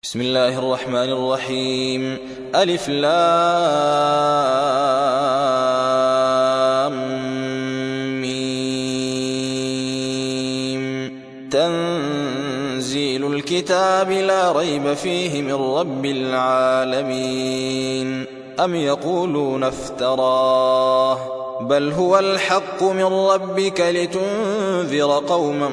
بسم الله الرحمن الرحيم. ألف لام ميم. تنزيل الكتاب لا ريب فيه من رب العالمين. أم يقولون افتراه بل هو الحق من ربك لتنذر قوما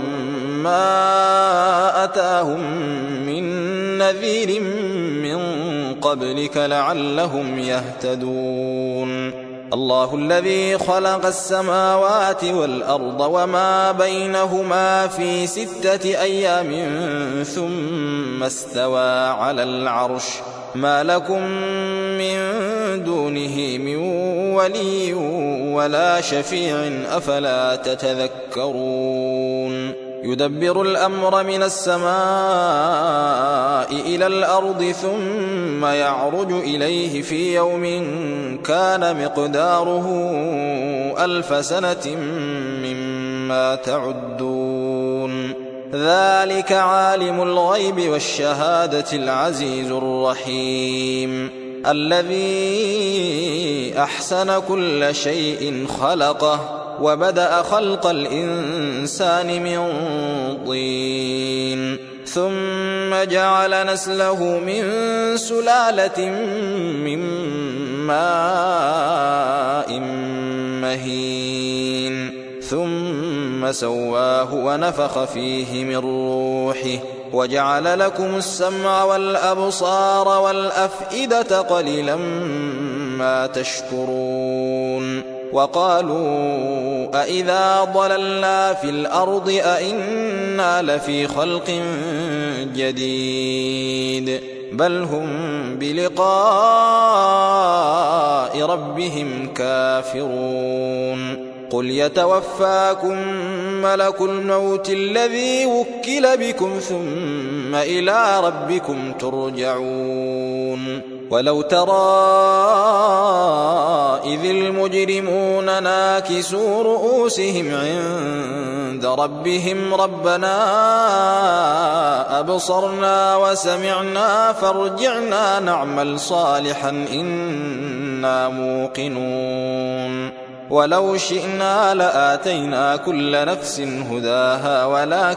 ما أتاهم من نذير من قبلك لعلهم يهتدون. الله الذي خلق السماوات والأرض وما بينهما في 6 أيام ثم استوى على العرش ما لكم من دونه من ولي ولا شفيع أفلا تتذكرون. يدبر الأمر من السماء إلى الأرض ثم يعرج إليه في يوم كان مقداره 1000 سنة مما تعدون. ذلك عالم الغيب والشهادة العزيز الرحيم الذي أحسن كل شيء خلقه وبدأ خلق الإنسان من طين ثم جعل نسله من سلالة من ماء مهين ثم سواه ونفخ فيه من روحه وجعل لكم السمع والأبصار والأفئدة قليلا ما تشكرون. وقالوا أإذا ضللنا في الأرض أإنا لفي خلق جديد بل هم بلقاء ربهم كافرون. قل يتوفاكم ملك الموت الذي وكل بكم ثم إلى ربكم ترجعون. ولو ترى إذ المجرمون ناكسوا رؤوسهم عند ربهم ربنا أبصرنا وسمعنا فارجعنا نعمل صالحا إنا موقنون. ولو شئنا لآتينا كل نفس هداها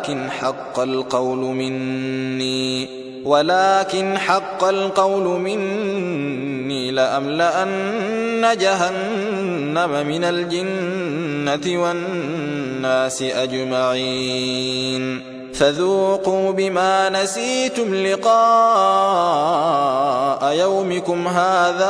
ولكن حق القول مني لأملأن جهنم من الجنة والناس أجمعين. فذوقوا بما نسيتم لقاء يومكم هذا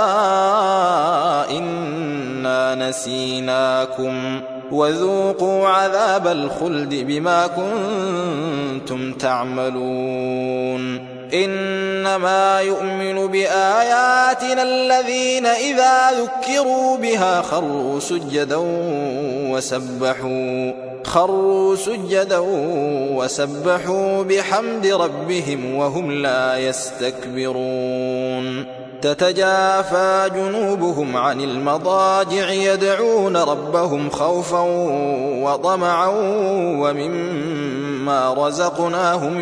إنا نسيناكم وذوقوا عذاب الخلد بما كنتم تعملون. إنما يؤمن بآياتنا الذين إذا ذكروا بها خروا سجدا وسبحوا بحمد ربهم وهم لا يستكبرون. تتجافى جنوبهم عن المضاجع يدعون ربهم خوفا وطمعا ومما رزقناهم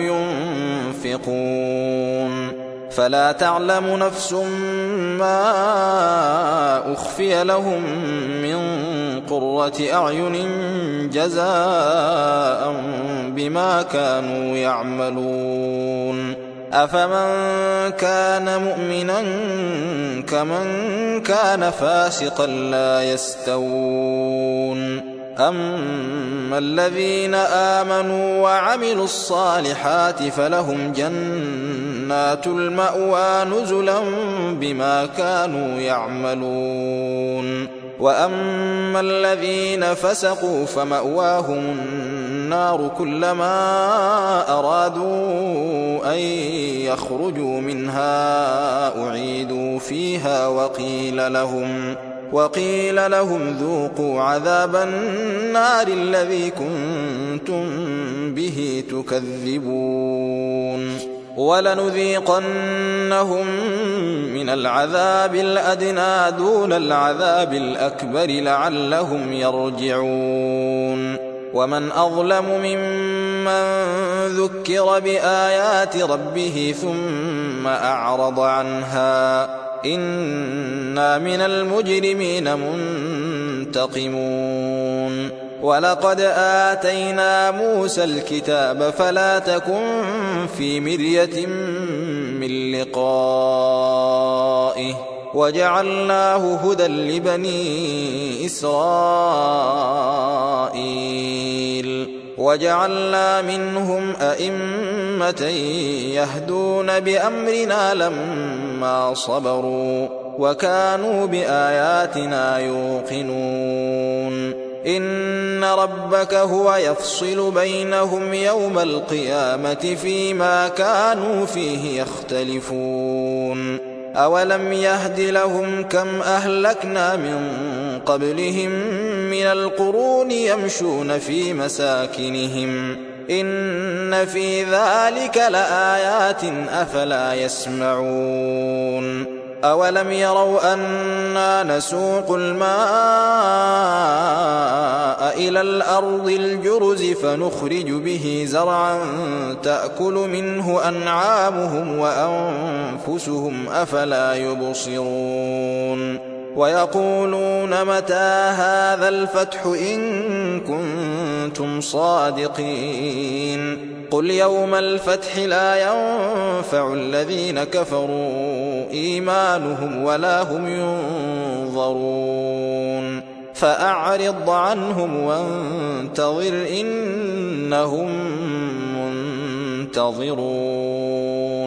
ينفقون. فلا تعلم نفس ما أخفي لهم من قرة أعين جزاء بما كانوا يعملون. أفمن كان مؤمنا كمن كان فاسقا لا يستوون. أما الذين آمنوا وعملوا الصالحات فلهم جنات المأوى نزلا بما كانوا يعملون. وأما الذين فسقوا فمأواهم النار كلما أرادوا أن يخرجوا منها أعيدوا فيها وقيل لهم ذوقوا عذاب النار الذي كنتم به تكذبون. ولنذيقنهم من العذاب الأدنى دون العذاب الأكبر لعلهم يرجعون. ومن أظلم ممن من ذكر بآيات ربه ثم أعرض عنها إنا من المجرمين منتقمون ولقد آتينا موسى الكتاب فلا تكن في مرية من لقائه وجعلناه هدى لبني إسرائيل وجعلنا منهم أئمة يهدون بأمرنا لما صبروا وكانوا بآياتنا يوقنون إن ربك هو يفصل بينهم يوم القيامة فيما كانوا فيه يختلفون أولم يهد لهم كم أهلكنا من قبلهم من القرون يمشون في مساكنهم إن في ذلك لآيات أفلا يسمعون أولم يروا أنا نسوق الماء إلى الأرض الجرز فنخرج به زرعا تأكل منه أنعامهم وأنفسهم أفلا يبصرون ويقولون متى هذا الفتح إن كنتم صادقين قل يوم الفتح لا ينفع الذين كفروا إيمانهم ولا هم ينظرون فأعرض عنهم وانتظر إنهم منتظرون